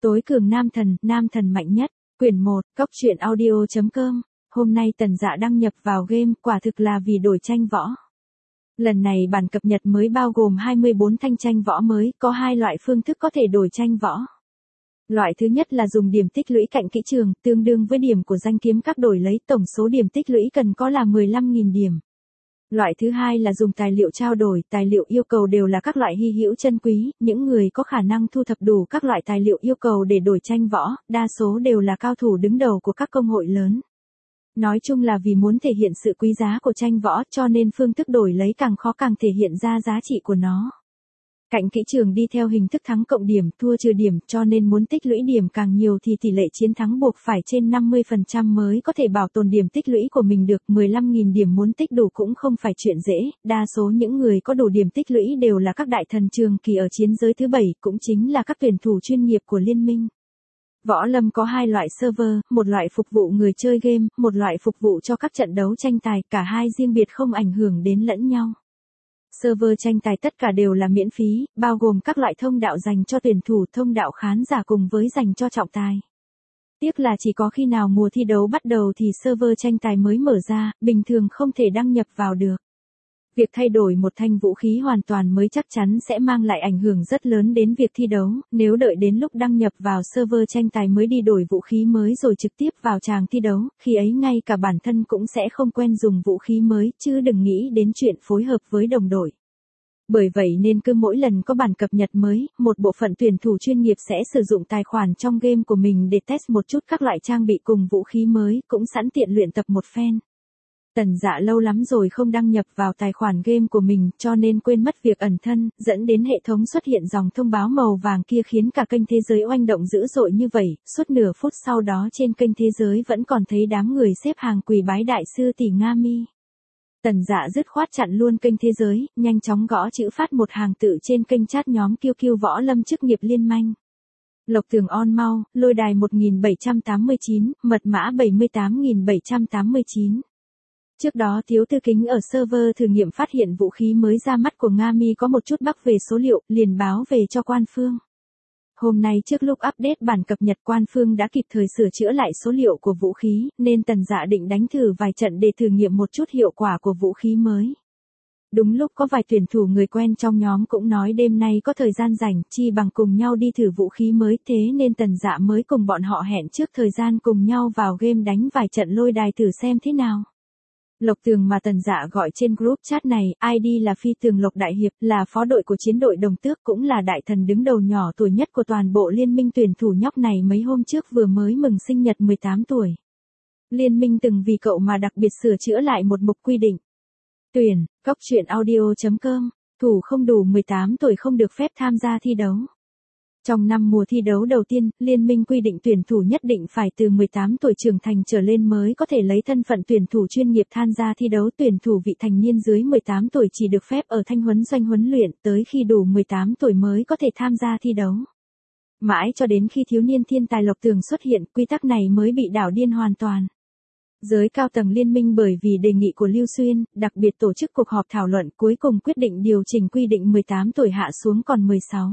Tối cường nam thần mạnh nhất, quyển 1, Cóc truyện audio.com. Hôm nay Tần Dạ đăng nhập vào game, quả thực là vì đổi tranh võ. Lần này bản cập nhật mới bao gồm 24 thanh tranh võ mới, có hai loại phương thức có thể đổi tranh võ. Loại thứ nhất là dùng điểm tích lũy cạnh kỹ trường, tương đương với điểm của danh kiếm các đổi lấy, tổng số điểm tích lũy cần có là 15.000 điểm. Loại thứ hai là dùng tài liệu trao đổi, tài liệu yêu cầu đều là các loại hy hữu chân quý, những người có khả năng thu thập đủ các loại tài liệu yêu cầu để đổi tranh võ, đa số đều là cao thủ đứng đầu của các công hội lớn. Nói chung là vì muốn thể hiện sự quý giá của tranh võ cho nên phương thức đổi lấy càng khó càng thể hiện ra giá trị của nó. Cạnh kỹ trường đi theo hình thức thắng cộng điểm, thua trừ điểm, cho nên muốn tích lũy điểm càng nhiều thì tỷ lệ chiến thắng buộc phải trên 50% mới có thể bảo tồn điểm tích lũy của mình được. 15.000 điểm muốn tích đủ cũng không phải chuyện dễ, đa số những người có đủ điểm tích lũy đều là các đại thần trường kỳ ở chiến giới thứ 7, cũng chính là các tuyển thủ chuyên nghiệp của liên minh. Võ lâm có hai loại server, một loại phục vụ người chơi game, một loại phục vụ cho các trận đấu tranh tài, cả hai riêng biệt không ảnh hưởng đến lẫn nhau. Server tranh tài tất cả đều là miễn phí, bao gồm các loại thông đạo dành cho tuyển thủ, thông đạo khán giả cùng với dành cho trọng tài. Tiếc là chỉ có khi nào mùa thi đấu bắt đầu thì server tranh tài mới mở ra, bình thường không thể đăng nhập vào được. Việc thay đổi một thanh vũ khí hoàn toàn mới chắc chắn sẽ mang lại ảnh hưởng rất lớn đến việc thi đấu, nếu đợi đến lúc đăng nhập vào server tranh tài mới đi đổi vũ khí mới rồi trực tiếp vào tràng thi đấu, khi ấy ngay cả bản thân cũng sẽ không quen dùng vũ khí mới, chứ đừng nghĩ đến chuyện phối hợp với đồng đội. Bởi vậy nên cứ mỗi lần có bản cập nhật mới, một bộ phận tuyển thủ chuyên nghiệp sẽ sử dụng tài khoản trong game của mình để test một chút các loại trang bị cùng vũ khí mới, cũng sẵn tiện luyện tập một phen. Tần Dạ lâu lắm rồi không đăng nhập vào tài khoản game của mình cho nên quên mất việc ẩn thân, dẫn đến hệ thống xuất hiện dòng thông báo màu vàng kia khiến cả kênh thế giới oanh động dữ dội như vậy, suốt nửa phút sau đó trên kênh thế giới vẫn còn thấy đám người xếp hàng quỳ bái đại sư tỷ Nga Mi. Tần Dạ dứt khoát chặn luôn kênh thế giới, nhanh chóng gõ chữ phát một hàng tự trên kênh chat nhóm QQ võ lâm chức nghiệp liên minh. Lộc Tường on mau, lôi đài 1789, mật mã 78.789. Trước đó Tiếu Tư Kính ở server thử nghiệm phát hiện vũ khí mới ra mắt của Nga Mi có một chút bug về số liệu, liền báo về cho quan phương. Hôm nay trước lúc update bản cập nhật quan phương đã kịp thời sửa chữa lại số liệu của vũ khí, nên Tần Dạ định đánh thử vài trận để thử nghiệm một chút hiệu quả của vũ khí mới. Đúng lúc có vài tuyển thủ người quen trong nhóm cũng nói đêm nay có thời gian rảnh, chi bằng cùng nhau đi thử vũ khí mới, thế nên Tần Dạ mới cùng bọn họ hẹn trước thời gian cùng nhau vào game đánh vài trận lôi đài thử xem thế nào. Lộc Tường mà Tần Dạ gọi trên group chat này, ID là Phi Tường Lộc Đại Hiệp, là phó đội của chiến đội Đồng Tước, cũng là đại thần đứng đầu nhỏ tuổi nhất của toàn bộ liên minh. Tuyển thủ nhóc này mấy hôm trước vừa mới mừng sinh nhật 18 tuổi. Liên minh từng vì cậu mà đặc biệt sửa chữa lại một mục quy định. Tuyển, Cóc truyện audio.com, thủ không đủ 18 tuổi không được phép tham gia thi đấu. Trong năm mùa thi đấu đầu tiên, liên minh quy định tuyển thủ nhất định phải từ 18 tuổi trưởng thành trở lên mới có thể lấy thân phận tuyển thủ chuyên nghiệp tham gia thi đấu. Tuyển thủ vị thành niên dưới 18 tuổi chỉ được phép ở thanh huấn doanh huấn luyện, tới khi đủ 18 tuổi mới có thể tham gia thi đấu. Mãi cho đến khi thiếu niên thiên tài Lộc Tường xuất hiện, quy tắc này mới bị đảo điên hoàn toàn. Giới cao tầng liên minh bởi vì đề nghị của Lưu Xuyên, đặc biệt tổ chức cuộc họp thảo luận, cuối cùng quyết định điều chỉnh quy định 18 tuổi hạ xuống còn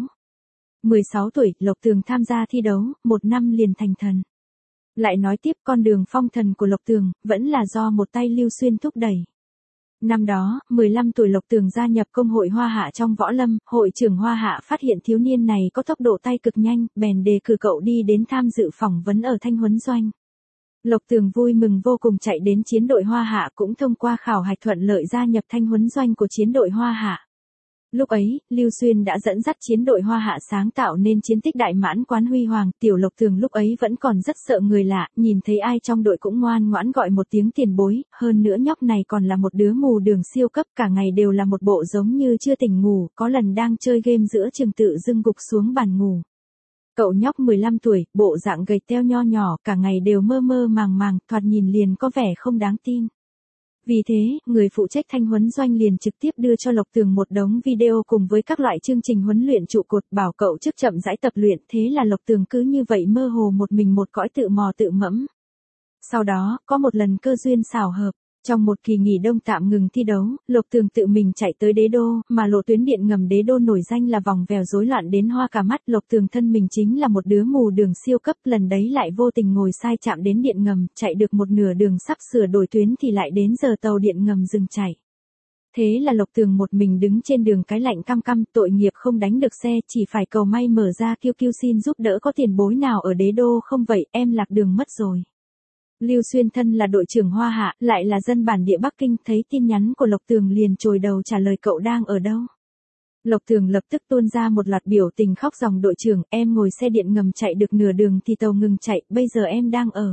16 tuổi, Lộc Tường tham gia thi đấu, một năm liền thành thần. Lại nói tiếp, con đường phong thần của Lộc Tường, vẫn là do một tay Lưu Xuyên thúc đẩy. Năm đó, 15 tuổi Lộc Tường gia nhập công hội Hoa Hạ trong võ lâm, hội trưởng Hoa Hạ phát hiện thiếu niên này có tốc độ tay cực nhanh, bèn đề cử cậu đi đến tham dự phỏng vấn ở thanh huấn doanh. Lộc Tường vui mừng vô cùng chạy đến chiến đội Hoa Hạ, cũng thông qua khảo hạch thuận lợi gia nhập thanh huấn doanh của chiến đội Hoa Hạ. Lúc ấy, Lưu Xuyên đã dẫn dắt chiến đội Hoa Hạ sáng tạo nên chiến tích đại mãn quán huy hoàng. Tiểu Lộc Tường lúc ấy vẫn còn rất sợ người lạ, nhìn thấy ai trong đội cũng ngoan ngoãn gọi một tiếng tiền bối, hơn nữa nhóc này còn là một đứa mù đường siêu cấp, cả ngày đều là một bộ giống như chưa tỉnh ngủ, có lần đang chơi game giữa chừng tự dưng gục xuống bàn ngủ. Cậu nhóc 15 tuổi, bộ dạng gầy teo nho nhỏ, cả ngày đều mơ mơ màng màng, thoạt nhìn liền có vẻ không đáng tin. Vì thế, người phụ trách thanh huấn doanh liền trực tiếp đưa cho Lộc Tường một đống video cùng với các loại chương trình huấn luyện trụ cột, bảo cậu trước chậm rãi tập luyện, thế là Lộc Tường cứ như vậy mơ hồ một mình một cõi tự mò tự mẫm. Sau đó, có một lần cơ duyên xảo hợp, Trong một kỳ nghỉ đông tạm ngừng thi đấu, Lộc Tường tự mình chạy tới đế đô, mà lộ tuyến điện ngầm đế đô nổi danh là vòng vèo rối loạn đến hoa cả mắt. Lộc Tường thân mình chính là một đứa mù đường siêu cấp, lần đấy lại vô tình ngồi sai chạm đến điện ngầm, chạy được một nửa đường sắp sửa đổi tuyến thì lại đến giờ tàu điện ngầm dừng chạy. Thế là Lộc Tường một mình đứng trên đường cái lạnh căm căm, tội nghiệp không đánh được xe, chỉ phải cầu may mở ra kêu kêu xin giúp đỡ có tiền bối nào ở đế đô không vậy, em lạc đường mất rồi. Lưu Xuyên thân là đội trưởng Hoa Hạ, lại là dân bản địa Bắc Kinh, thấy tin nhắn của Lộc Tường liền chồi đầu trả lời cậu đang ở đâu. Lộc Tường lập tức tuôn ra một loạt biểu tình khóc ròng, đội trưởng, em ngồi xe điện ngầm chạy được nửa đường thì tàu ngừng chạy, bây giờ em đang ở.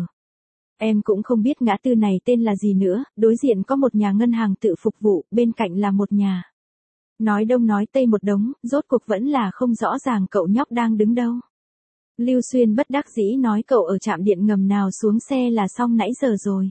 Em cũng không biết ngã tư này tên là gì nữa, đối diện có một nhà ngân hàng tự phục vụ, bên cạnh là một nhà. Nói đông nói tây một đống, rốt cuộc vẫn là không rõ ràng cậu nhóc đang đứng đâu. Lưu Xuyên bất đắc dĩ nói cậu ở trạm điện ngầm nào xuống xe là xong nãy giờ rồi.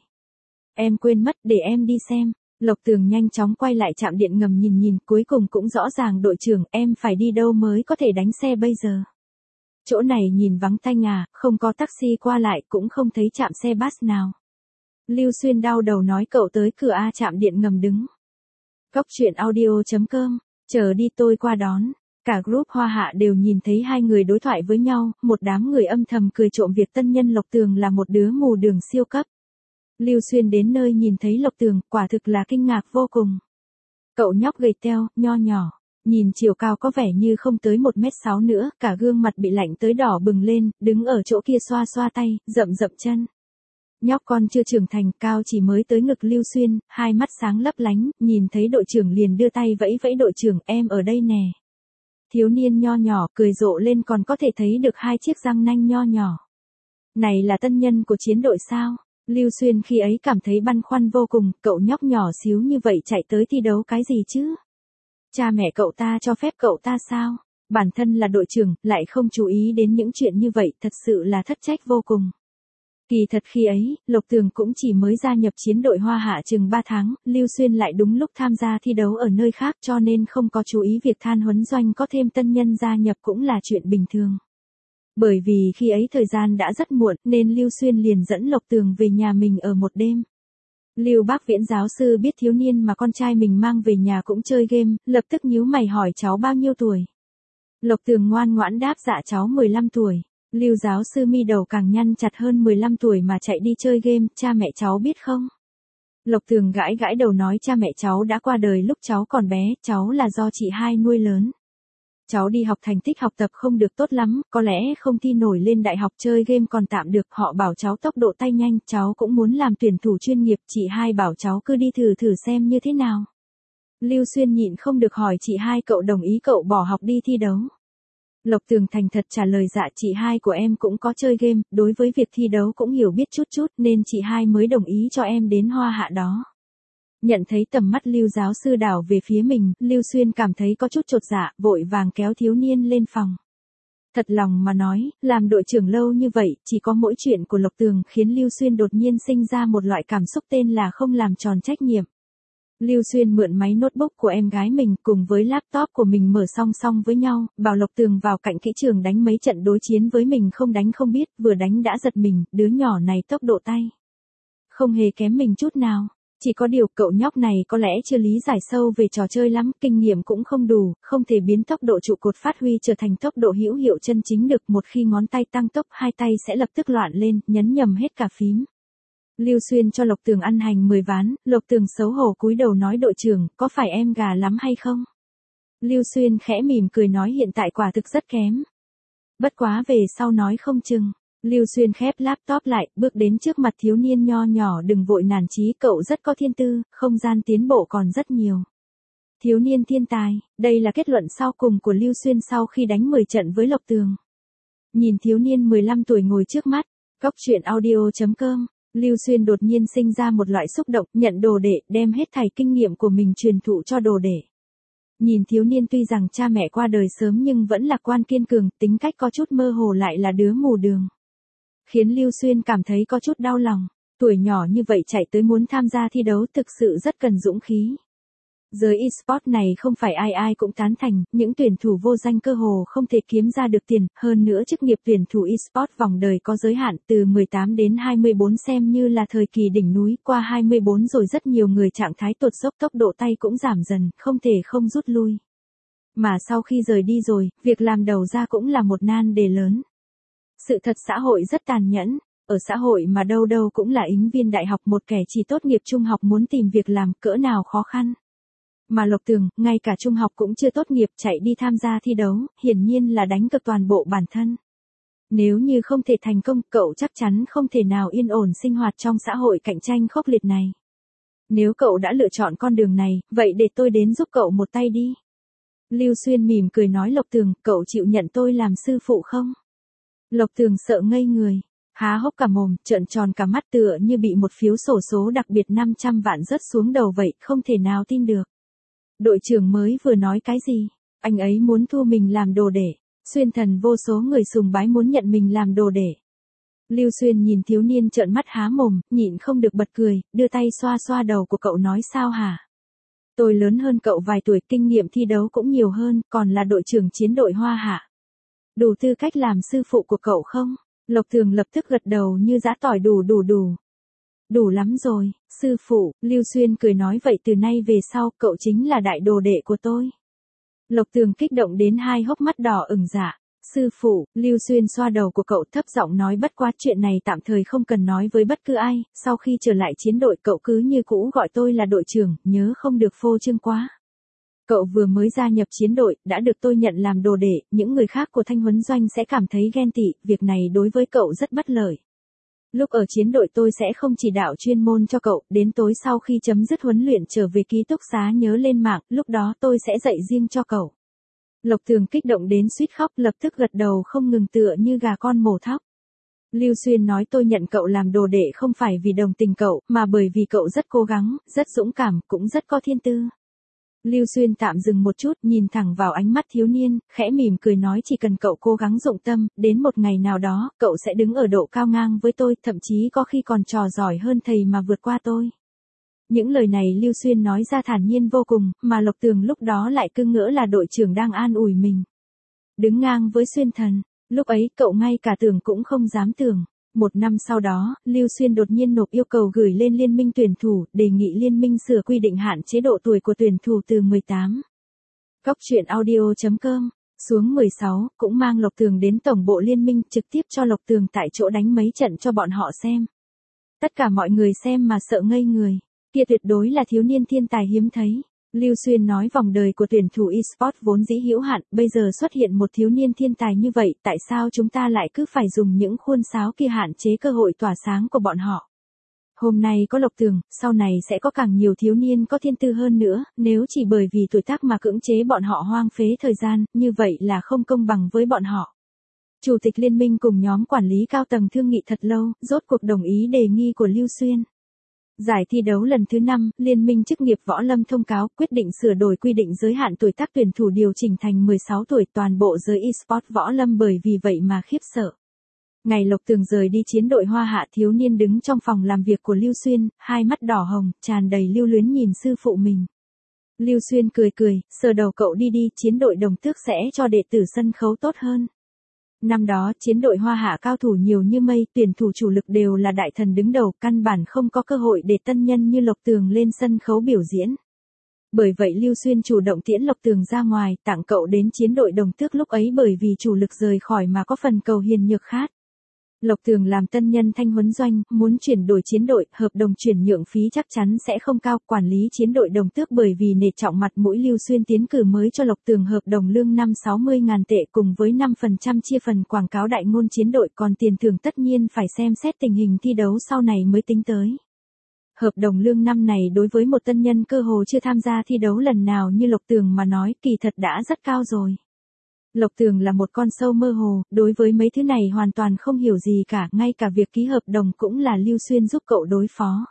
Em quên mất, để em đi xem. Lộc Tường nhanh chóng quay lại trạm điện ngầm nhìn nhìn, cuối cùng cũng rõ ràng, đội trưởng, em phải đi đâu mới có thể đánh xe bây giờ. Chỗ này nhìn vắng tanh à, không có taxi qua lại, cũng không thấy trạm xe bus nào. Lưu Xuyên đau đầu nói cậu tới cửa A trạm điện ngầm đứng. Cóc truyện audio.com, chờ đi tôi qua đón. Cả group Hoa Hạ đều nhìn thấy hai người đối thoại với nhau, một đám người âm thầm cười trộm việc tân nhân Lộc Tường là một đứa mù đường siêu cấp. Lưu Xuyên đến nơi nhìn thấy Lộc Tường, quả thực là kinh ngạc vô cùng. Cậu nhóc gầy teo, nho nhỏ, nhìn chiều cao có vẻ như không tới 1m6 nữa, cả gương mặt bị lạnh tới đỏ bừng lên, đứng ở chỗ kia xoa xoa tay, rậm rậm chân. Nhóc con chưa trưởng thành, cao chỉ mới tới ngực Lưu Xuyên, hai mắt sáng lấp lánh, nhìn thấy đội trưởng liền đưa tay vẫy vẫy, đội trưởng, em ở đây nè. Thiếu niên nho nhỏ cười rộ lên, còn có thể thấy được hai chiếc răng nanh nho nhỏ. Này là tân nhân của chiến đội sao? Lưu Xuyên khi ấy cảm thấy băn khoăn vô cùng, cậu nhóc nhỏ xíu như vậy chạy tới thi đấu cái gì chứ? Cha mẹ cậu ta cho phép cậu ta sao? Bản thân là đội trưởng, lại không chú ý đến những chuyện như vậy, thật sự là thất trách vô cùng. Kỳ thật khi ấy, Lộc Tường cũng chỉ mới gia nhập chiến đội Hoa Hạ chừng 3 tháng, Lưu Xuyên lại đúng lúc tham gia thi đấu ở nơi khác cho nên không có chú ý việc than huấn doanh có thêm tân nhân gia nhập cũng là chuyện bình thường. Bởi vì khi ấy thời gian đã rất muộn nên Lưu Xuyên liền dẫn Lộc Tường về nhà mình ở một đêm. Lưu Bác Viễn giáo sư biết thiếu niên mà con trai mình mang về nhà cũng chơi game, lập tức nhíu mày hỏi cháu bao nhiêu tuổi. Lộc Tường ngoan ngoãn đáp dạ cháu 15 tuổi. Lưu giáo sư mi đầu càng nhăn chặt, hơn 15 tuổi mà chạy đi chơi game, cha mẹ cháu biết không? Lộc Tường gãi gãi đầu nói cha mẹ cháu đã qua đời lúc cháu còn bé, cháu là do chị hai nuôi lớn. Cháu đi học thành tích học tập không được tốt lắm, có lẽ không thi nổi lên đại học, chơi game còn tạm được, họ bảo cháu tốc độ tay nhanh, cháu cũng muốn làm tuyển thủ chuyên nghiệp, chị hai bảo cháu cứ đi thử xem như thế nào. Lưu Xuyên nhịn không được hỏi chị hai cậu đồng ý cậu bỏ học đi thi đấu. Lộc Tường thành thật trả lời dạ chị hai của em cũng có chơi game, đối với việc thi đấu cũng hiểu biết chút nên chị hai mới đồng ý cho em đến Hoa Hạ đó. Nhận thấy tầm mắt Lưu giáo sư đảo về phía mình, Lưu Xuyên cảm thấy có chút chột dạ, vội vàng kéo thiếu niên lên phòng. Thật lòng mà nói, làm đội trưởng lâu như vậy, chỉ có mỗi chuyện của Lộc Tường khiến Lưu Xuyên đột nhiên sinh ra một loại cảm xúc tên là không làm tròn trách nhiệm. Lưu Xuyên mượn máy notebook của em gái mình cùng với laptop của mình mở song song với nhau, bảo Lộc Tường vào cạnh kỹ trường đánh mấy trận đối chiến với mình, không đánh không biết, vừa đánh đã giật mình, đứa nhỏ này tốc độ tay không hề kém mình chút nào. Chỉ có điều cậu nhóc này có lẽ chưa lý giải sâu về trò chơi lắm, kinh nghiệm cũng không đủ, không thể biến tốc độ trụ cột phát huy trở thành tốc độ hữu hiệu chân chính được, một khi ngón tay tăng tốc hai tay sẽ lập tức loạn lên, nhấn nhầm hết cả phím. Lưu Xuyên cho Lộc Tường ăn hành 10 ván, Lộc Tường xấu hổ cúi đầu nói đội trưởng, có phải em gà lắm hay không? Lưu Xuyên khẽ mỉm cười nói hiện tại quả thực rất kém. Bất quá về sau nói không chừng. Lưu Xuyên khép laptop lại, bước đến trước mặt thiếu niên nho nhỏ, đừng vội nản chí, cậu rất có thiên tư, không gian tiến bộ còn rất nhiều. Thiếu niên thiên tài, đây là kết luận sau cùng của Lưu Xuyên sau khi đánh 10 trận với Lộc Tường. Nhìn thiếu niên 15 tuổi ngồi trước mắt, cóc truyện audio.com. Lưu Xuyên đột nhiên sinh ra một loại xúc động, nhận đồ đệ, đem hết thảy kinh nghiệm của mình truyền thụ cho đồ đệ. Nhìn thiếu niên tuy rằng cha mẹ qua đời sớm nhưng vẫn lạc quan kiên cường, tính cách có chút mơ hồ lại là đứa mù đường. Khiến Lưu Xuyên cảm thấy có chút đau lòng, tuổi nhỏ như vậy chạy tới muốn tham gia thi đấu thực sự rất cần dũng khí. Giới eSports này không phải ai ai cũng tán thành, những tuyển thủ vô danh cơ hồ không thể kiếm ra được tiền, hơn nữa chức nghiệp tuyển thủ eSports vòng đời có giới hạn từ 18 đến 24 xem như là thời kỳ đỉnh núi, qua 24 rồi rất nhiều người trạng thái tụt dốc, tốc độ tay cũng giảm dần, không thể không rút lui. Mà sau khi rời đi rồi, việc làm đầu ra cũng là một nan đề lớn. Sự thật xã hội rất tàn nhẫn. Ở xã hội mà đâu đâu cũng là ứng viên đại học, một kẻ chỉ tốt nghiệp trung học muốn tìm việc làm cỡ nào khó khăn. Mà Lộc Tường, ngay cả trung học cũng chưa tốt nghiệp chạy đi tham gia thi đấu, hiển nhiên là đánh cược toàn bộ bản thân. Nếu như không thể thành công, cậu chắc chắn không thể nào yên ổn sinh hoạt trong xã hội cạnh tranh khốc liệt này. Nếu cậu đã lựa chọn con đường này, vậy để tôi đến giúp cậu một tay đi. Lưu Xuyên mỉm cười nói Lộc Tường, cậu chịu nhận tôi làm sư phụ không? Lộc Tường sợ ngây người. Há hốc cả mồm, trợn tròn cả mắt tựa như bị một phiếu xổ số đặc biệt 500 vạn rớt xuống đầu vậy, không thể nào tin được. Đội trưởng mới vừa nói cái gì? Anh ấy muốn thu mình làm đồ đệ. Xuyên Thần vô số người sùng bái muốn nhận mình làm đồ đệ. Lưu Xuyên nhìn thiếu niên trợn mắt há mồm, nhịn không được bật cười, đưa tay xoa xoa đầu của cậu nói sao hả? Tôi lớn hơn cậu vài tuổi, kinh nghiệm thi đấu cũng nhiều hơn, còn là đội trưởng chiến đội Hoa Hạ. Đủ tư cách làm sư phụ của cậu không? Lộc Tường lập tức gật đầu như giã tỏi đủ. Đủ lắm rồi, sư phụ, Lưu Xuyên cười nói vậy từ nay về sau cậu chính là đại đồ đệ của tôi. Lộc Tường kích động đến hai hốc mắt đỏ ửng dạ. Sư phụ, Lưu Xuyên xoa đầu của cậu thấp giọng nói bất quá chuyện này tạm thời không cần nói với bất cứ ai, sau khi trở lại chiến đội cậu cứ như cũ gọi tôi là đội trưởng, nhớ không được phô trương quá. Cậu vừa mới gia nhập chiến đội, đã được tôi nhận làm đồ đệ, những người khác của Thanh Huấn Doanh sẽ cảm thấy ghen tị, việc này đối với cậu rất bất lợi. Lúc ở chiến đội tôi sẽ không chỉ đạo chuyên môn cho cậu, đến tối sau khi chấm dứt huấn luyện trở về ký túc xá nhớ lên mạng, lúc đó tôi sẽ dạy riêng cho cậu. Lộc Tường kích động đến suýt khóc, lập tức gật đầu không ngừng tựa như gà con mổ thóc. Lưu Xuyên nói tôi nhận cậu làm đồ đệ không phải vì đồng tình cậu, mà bởi vì cậu rất cố gắng, rất dũng cảm, cũng rất có thiên tư. Lưu Xuyên tạm dừng một chút, nhìn thẳng vào ánh mắt thiếu niên, khẽ mỉm cười nói chỉ cần cậu cố gắng dụng tâm, đến một ngày nào đó, cậu sẽ đứng ở độ cao ngang với tôi, thậm chí có khi còn trò giỏi hơn thầy mà vượt qua tôi. Những lời này Lưu Xuyên nói ra thản nhiên vô cùng, mà Lộc Tường lúc đó lại cứ ngỡ là đội trưởng đang an ủi mình. Đứng ngang với Xuyên Thần, lúc ấy cậu ngay cả tưởng cũng không dám tưởng. Một năm sau đó, Lưu Xuyên đột nhiên nộp yêu cầu gửi lên liên minh tuyển thủ, đề nghị liên minh sửa quy định hạn chế độ tuổi của tuyển thủ từ 18. Góc truyện audio.com, xuống 16, cũng mang Lộc Tường đến tổng bộ liên minh, trực tiếp cho Lộc Tường tại chỗ đánh mấy trận cho bọn họ xem. Tất cả mọi người xem mà sợ ngây người, kia tuyệt đối là thiếu niên thiên tài hiếm thấy. Lưu Xuyên nói vòng đời của tuyển thủ eSports vốn dĩ hữu hạn, bây giờ xuất hiện một thiếu niên thiên tài như vậy, tại sao chúng ta lại cứ phải dùng những khuôn sáo kia hạn chế cơ hội tỏa sáng của bọn họ? Hôm nay có Lộc Tường, sau này sẽ có càng nhiều thiếu niên có thiên tư hơn nữa, nếu chỉ bởi vì tuổi tác mà cưỡng chế bọn họ hoang phế thời gian, như vậy là không công bằng với bọn họ. Chủ tịch liên minh cùng nhóm quản lý cao tầng thương nghị thật lâu, rốt cuộc đồng ý đề nghị của Lưu Xuyên. Giải thi đấu lần thứ 5, Liên minh chức nghiệp võ lâm thông cáo quyết định sửa đổi quy định giới hạn tuổi tác tuyển thủ điều chỉnh thành 16 tuổi, toàn bộ giới eSports võ lâm bởi vì vậy mà khiếp sợ. Ngày Lộc Tường rời đi chiến đội Hoa Hạ, thiếu niên đứng trong phòng làm việc của Lưu Xuyên, hai mắt đỏ hồng, tràn đầy lưu luyến nhìn sư phụ mình. Lưu Xuyên cười cười, sờ đầu cậu đi, chiến đội Đồng Tước sẽ cho đệ tử sân khấu tốt hơn. Năm đó, chiến đội Hoa Hạ cao thủ nhiều như mây, tuyển thủ chủ lực đều là đại thần đứng đầu, căn bản không có cơ hội để tân nhân như Lộc Tường lên sân khấu biểu diễn. Bởi vậy Lưu Xuyên chủ động tiễn Lộc Tường ra ngoài, tặng cậu đến chiến đội Đồng Tước, lúc ấy bởi vì chủ lực rời khỏi mà có phần cầu hiền nhược khát. Lộc Tường làm tân nhân Thanh Huấn Doanh, muốn chuyển đổi chiến đội, hợp đồng chuyển nhượng phí chắc chắn sẽ không cao, quản lý chiến đội Đồng Tước bởi vì nể trọng mặt mũi Lưu Xuyên tiến cử mới cho Lộc Tường hợp đồng lương năm 60.000 tệ cùng với 5% chia phần quảng cáo đại ngôn chiến đội, còn tiền thưởng tất nhiên phải xem xét tình hình thi đấu sau này mới tính tới. Hợp đồng lương năm này đối với một tân nhân cơ hồ chưa tham gia thi đấu lần nào như Lộc Tường mà nói kỳ thật đã rất cao rồi. Lộc Tường là một con sâu mơ hồ, đối với mấy thứ này hoàn toàn không hiểu gì cả, ngay cả việc ký hợp đồng cũng là Lưu Xuyên giúp cậu đối phó.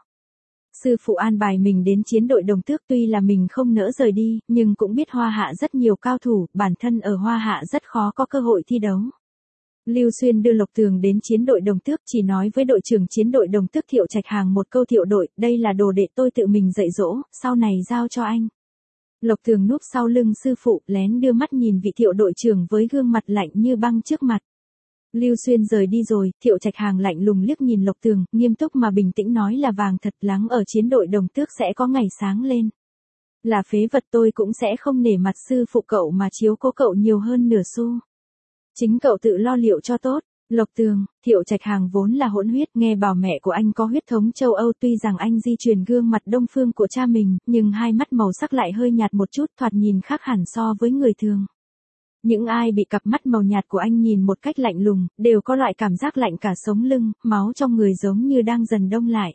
Sư phụ an bài mình đến chiến đội Đồng Tước, tuy là mình không nỡ rời đi, nhưng cũng biết Hoa Hạ rất nhiều cao thủ, bản thân ở Hoa Hạ rất khó có cơ hội thi đấu. Lưu Xuyên đưa Lộc Tường đến chiến đội Đồng Tước, chỉ nói với đội trưởng chiến đội Đồng Tước Thiệu Trạch Hàng một câu: Thiệu đội, đây là đồ đệ tôi tự mình dạy dỗ, sau này giao cho anh. Lộc Tường núp sau lưng sư phụ, lén đưa mắt nhìn vị Thiệu đội trưởng với gương mặt lạnh như băng trước mặt. Lưu Xuyên rời đi rồi, Thiệu Trạch Hàng lạnh lùng liếc nhìn Lộc Tường, nghiêm túc mà bình tĩnh nói là vàng thật lắng ở chiến đội Đồng Tước sẽ có ngày sáng lên. Là phế vật tôi cũng sẽ không nể mặt sư phụ cậu mà chiếu cố cậu nhiều hơn nửa xu. Chính cậu tự lo liệu cho tốt. Lộc Tường, Thiệu Trạch Hàng vốn là hỗn huyết, nghe bảo mẹ của anh có huyết thống châu Âu, tuy rằng anh di truyền gương mặt đông phương của cha mình, nhưng hai mắt màu sắc lại hơi nhạt một chút, thoạt nhìn khác hẳn so với người thường. Những ai bị cặp mắt màu nhạt của anh nhìn một cách lạnh lùng, đều có loại cảm giác lạnh cả sống lưng, máu trong người giống như đang dần đông lại.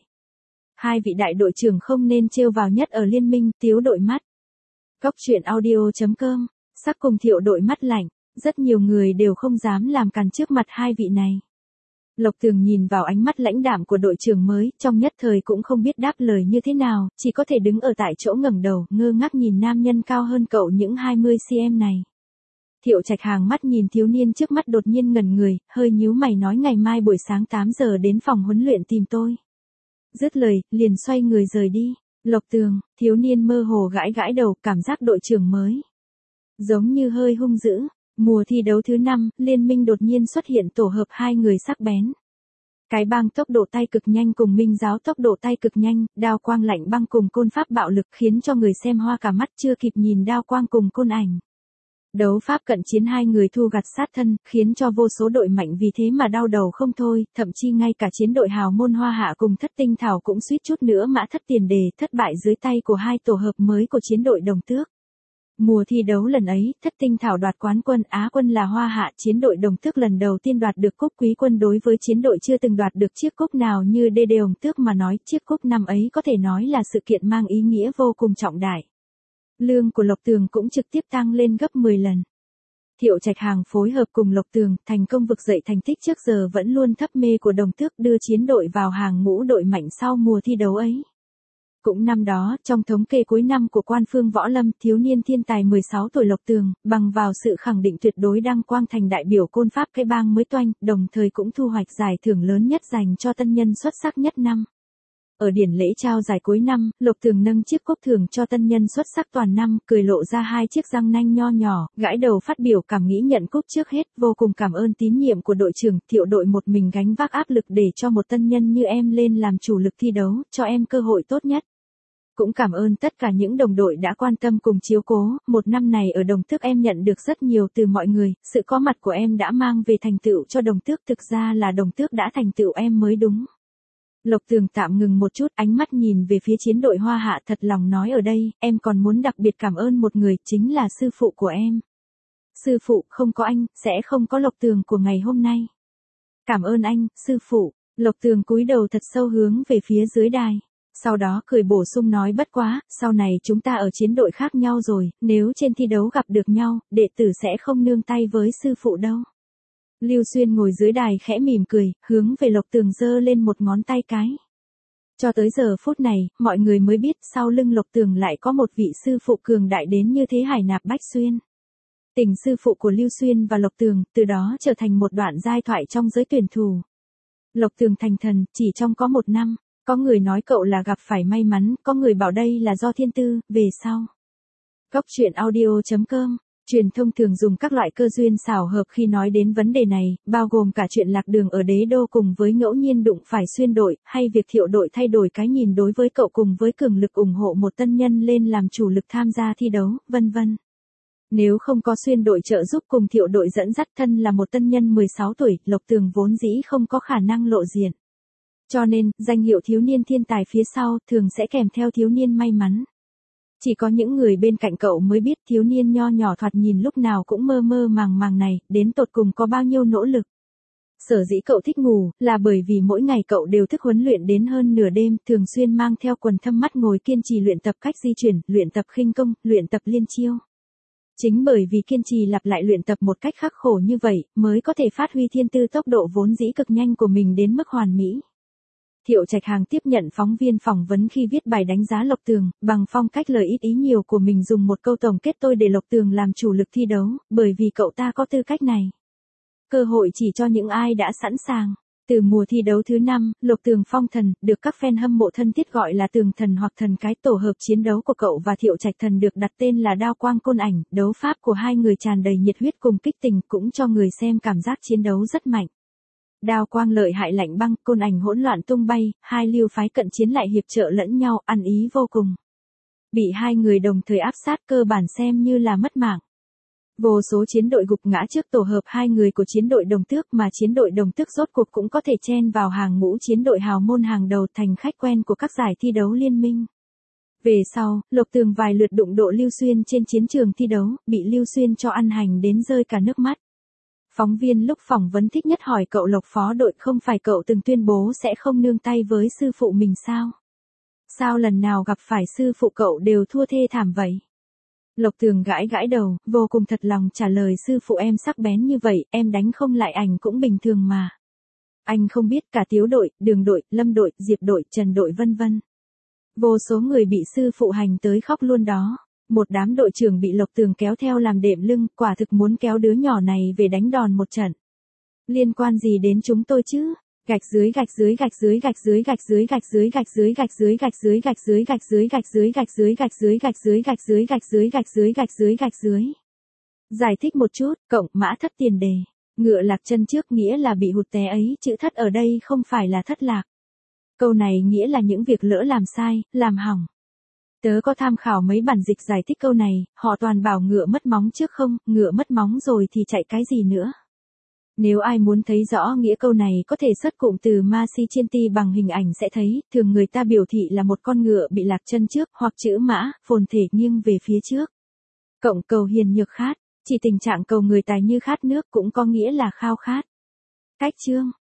Hai vị đại đội trưởng không nên trêu vào nhất ở liên minh, Tiếu đội mắt. Cóc truyện audio.com, sắc cùng Thiệu đội mắt lạnh, rất nhiều người đều không dám làm càn trước mặt hai vị này. Lộc Tường nhìn vào ánh mắt lãnh đạm của đội trưởng mới, trong nhất thời cũng không biết đáp lời như thế nào, chỉ có thể đứng ở tại chỗ ngẩng đầu, ngơ ngác nhìn nam nhân cao hơn cậu những 20cm này. Thiệu Trạch Hàng mắt nhìn thiếu niên trước mắt đột nhiên ngẩn người, hơi nhíu mày nói ngày mai buổi sáng 8 giờ đến phòng huấn luyện tìm tôi. Dứt lời, liền xoay người rời đi. Lộc Tường, thiếu niên mơ hồ gãi gãi đầu, cảm giác đội trưởng mới giống như hơi hung dữ. Mùa thi đấu thứ 5, liên minh đột nhiên xuất hiện tổ hợp hai người sắc bén. Cái bang tốc độ tay cực nhanh cùng minh giáo tốc độ tay cực nhanh, đao quang lạnh băng cùng côn pháp bạo lực khiến cho người xem hoa cả mắt chưa kịp nhìn đao quang cùng côn ảnh. Đấu pháp cận chiến hai người thu gặt sát thân, khiến cho vô số đội mạnh vì thế mà đau đầu không thôi, thậm chí ngay cả chiến đội hào môn Hoa Hạ cùng Thất Tinh Thảo cũng suýt chút nữa mã thất tiền đề, thất bại dưới tay của hai tổ hợp mới của chiến đội Đồng Tước. Mùa thi đấu lần ấy, Thất Tinh Thảo đoạt quán quân, Á quân là Hoa Hạ, chiến đội Đồng Tước lần đầu tiên đoạt được cúp quý quân. Đối với chiến đội chưa từng đoạt được chiếc cúp nào như DD Đồng Tước mà nói, chiếc cúp năm ấy có thể nói là sự kiện mang ý nghĩa vô cùng trọng đại. Lương của Lộc Tường cũng trực tiếp tăng lên gấp 10 lần. Thiệu Trạch Hàng phối hợp cùng Lộc Tường, thành công vực dậy thành tích trước giờ vẫn luôn thấp mê của Đồng Tước, đưa chiến đội vào hàng ngũ đội mạnh sau mùa thi đấu ấy. Cũng năm đó, trong thống kê cuối năm của Quan Phương Võ Lâm, thiếu niên thiên tài 16 tuổi Lộc Tường, bằng vào sự khẳng định tuyệt đối đăng quang thành đại biểu côn pháp cái bang mới toanh, đồng thời cũng thu hoạch giải thưởng lớn nhất dành cho tân nhân xuất sắc nhất năm. Ở điển lễ trao giải cuối năm, Lộc Tường nâng chiếc cúp thưởng cho tân nhân xuất sắc toàn năm, cười lộ ra hai chiếc răng nanh nho nhỏ, gãi đầu phát biểu cảm nghĩ nhận cúp trước hết, vô cùng cảm ơn tín nhiệm của đội trưởng, Thiệu đội một mình gánh vác áp lực để cho một tân nhân như em lên làm chủ lực thi đấu, cho em cơ hội tốt nhất. Cũng cảm ơn tất cả những đồng đội đã quan tâm cùng chiếu cố, một năm này ở Đồng Tước em nhận được rất nhiều từ mọi người, sự có mặt của em đã mang về thành tựu cho Đồng Tước, thực ra là Đồng Tước đã thành tựu em mới đúng. Lộc Tường tạm ngừng một chút, ánh mắt nhìn về phía chiến đội Hoa Hạ, thật lòng nói ở đây, em còn muốn đặc biệt cảm ơn một người, chính là sư phụ của em. Sư phụ, không có anh, sẽ không có Lộc Tường của ngày hôm nay. Cảm ơn anh, sư phụ. Lộc Tường cúi đầu thật sâu hướng về phía dưới đài. Sau đó cười bổ sung nói bất quá, sau này chúng ta ở chiến đội khác nhau rồi, nếu trên thi đấu gặp được nhau, đệ tử sẽ không nương tay với sư phụ đâu. Lưu Xuyên ngồi dưới đài khẽ mỉm cười, hướng về Lộc Tường giơ lên một ngón tay cái. Cho tới giờ phút này, mọi người mới biết sau lưng Lộc Tường lại có một vị sư phụ cường đại đến như thế Hải Nạp Bách Xuyên. Tình sư phụ của Lưu Xuyên và Lộc Tường, từ đó trở thành một đoạn giai thoại trong giới tuyển thủ. Lộc Tường thành thần, chỉ trong có một năm, có người nói cậu là gặp phải may mắn, có người bảo đây là do thiên tư, về sau. Cóc truyện audio.com. Truyền thông thường dùng các loại cơ duyên xảo hợp khi nói đến vấn đề này, bao gồm cả chuyện lạc đường ở đế đô cùng với ngẫu nhiên đụng phải xuyên đội, hay việc Thiệu đội thay đổi cái nhìn đối với cậu cùng với cường lực ủng hộ một tân nhân lên làm chủ lực tham gia thi đấu, vân vân. Nếu không có xuyên đội trợ giúp cùng Thiệu đội dẫn dắt, thân là một tân nhân 16 tuổi, Lộc Tường vốn dĩ không có khả năng lộ diện. Cho nên, danh hiệu thiếu niên thiên tài phía sau thường sẽ kèm theo thiếu niên may mắn. Chỉ có những người bên cạnh cậu mới biết thiếu niên nho nhỏ thoạt nhìn lúc nào cũng mơ mơ màng màng này, đến tột cùng có bao nhiêu nỗ lực. Sở dĩ cậu thích ngủ, là bởi vì mỗi ngày cậu đều thức huấn luyện đến hơn nửa đêm, thường xuyên mang theo quần thâm mắt ngồi kiên trì luyện tập cách di chuyển, luyện tập khinh công, luyện tập liên chiêu. Chính bởi vì kiên trì lặp lại luyện tập một cách khắc khổ như vậy, mới có thể phát huy thiên tư tốc độ vốn dĩ cực nhanh của mình đến mức hoàn mỹ. Thiệu Trạch Hàng tiếp nhận phóng viên phỏng vấn khi viết bài đánh giá Lộc Tường, bằng phong cách lời ít ý nhiều của mình dùng một câu tổng kết tôi để Lộc Tường làm chủ lực thi đấu, bởi vì cậu ta có tư cách này. Cơ hội chỉ cho những ai đã sẵn sàng. Từ mùa thi đấu thứ 5, Lục Tường phong thần, được các fan hâm mộ thân thiết gọi là Tường thần hoặc thần cái. Tổ hợp chiến đấu của cậu và Thiệu Trạch Thần được đặt tên là Đao Quang Côn Ảnh. Đấu pháp của hai người tràn đầy nhiệt huyết cùng kích tình, cũng cho người xem cảm giác chiến đấu rất mạnh. Đao quang lợi hại lạnh băng, côn ảnh hỗn loạn tung bay, hai lưu phái cận chiến lại hiệp trợ lẫn nhau, ăn ý vô cùng. Bị hai người đồng thời áp sát cơ bản xem như là mất mạng. Vô số chiến đội gục ngã trước tổ hợp hai người của chiến đội Đồng Tước, mà chiến đội Đồng Tước rốt cuộc cũng có thể chen vào hàng ngũ chiến đội hào môn hàng đầu, thành khách quen của các giải thi đấu liên minh. Về sau, Lục Tường vài lượt đụng độ Lưu Xuyên trên chiến trường thi đấu, bị Lưu Xuyên cho ăn hành đến rơi cả nước mắt. Phóng viên lúc phỏng vấn thích nhất hỏi cậu Lộc phó đội, không phải cậu từng tuyên bố sẽ không nương tay với sư phụ mình sao? Sao lần nào gặp phải sư phụ cậu đều thua thê thảm vậy? Lộc Tường gãi gãi đầu, vô cùng thật lòng trả lời, sư phụ em sắc bén như vậy, em đánh không lại ảnh cũng bình thường mà. Anh không biết cả Tiếu đội, Đường đội, Lâm đội, Diệp đội, Trần đội vân vân. Vô số người bị sư phụ hành tới khóc luôn đó. Một đám đội trưởng bị Lộc Tường kéo theo làm đệm lưng, quả thực muốn kéo đứa nhỏ này về đánh đòn một trận. Liên quan gì đến chúng tôi chứ? Gạch dưới gạch dưới gạch dưới gạch dưới gạch dưới gạch dưới gạch dưới gạch dưới gạch dưới gạch dưới gạch dưới gạch dưới gạch dưới gạch dưới gạch dưới gạch dưới gạch dưới gạch dưới gạch dưới gạch dưới. Giải thích một chút, cộng mã thất tiền đề. Ngựa lạc chân trước nghĩa là bị hụt té ấy, chữ thất ở đây không phải là thất lạc. Câu này nghĩa là những việc lỡ làm sai, làm hỏng. Tớ có tham khảo mấy bản dịch giải thích câu này, họ toàn bảo ngựa mất móng trước không, ngựa mất móng rồi thì chạy cái gì nữa. Nếu ai muốn thấy rõ nghĩa câu này có thể search cụm từ Ma Si Chiên Ti bằng hình ảnh sẽ thấy, thường người ta biểu thị là một con ngựa bị lạc chân trước, hoặc chữ mã, phồn thể nghiêng về phía trước. Cộng cầu hiền nhược khát, chỉ tình trạng cầu người tài như khát nước cũng có nghĩa là khao khát. Cách chương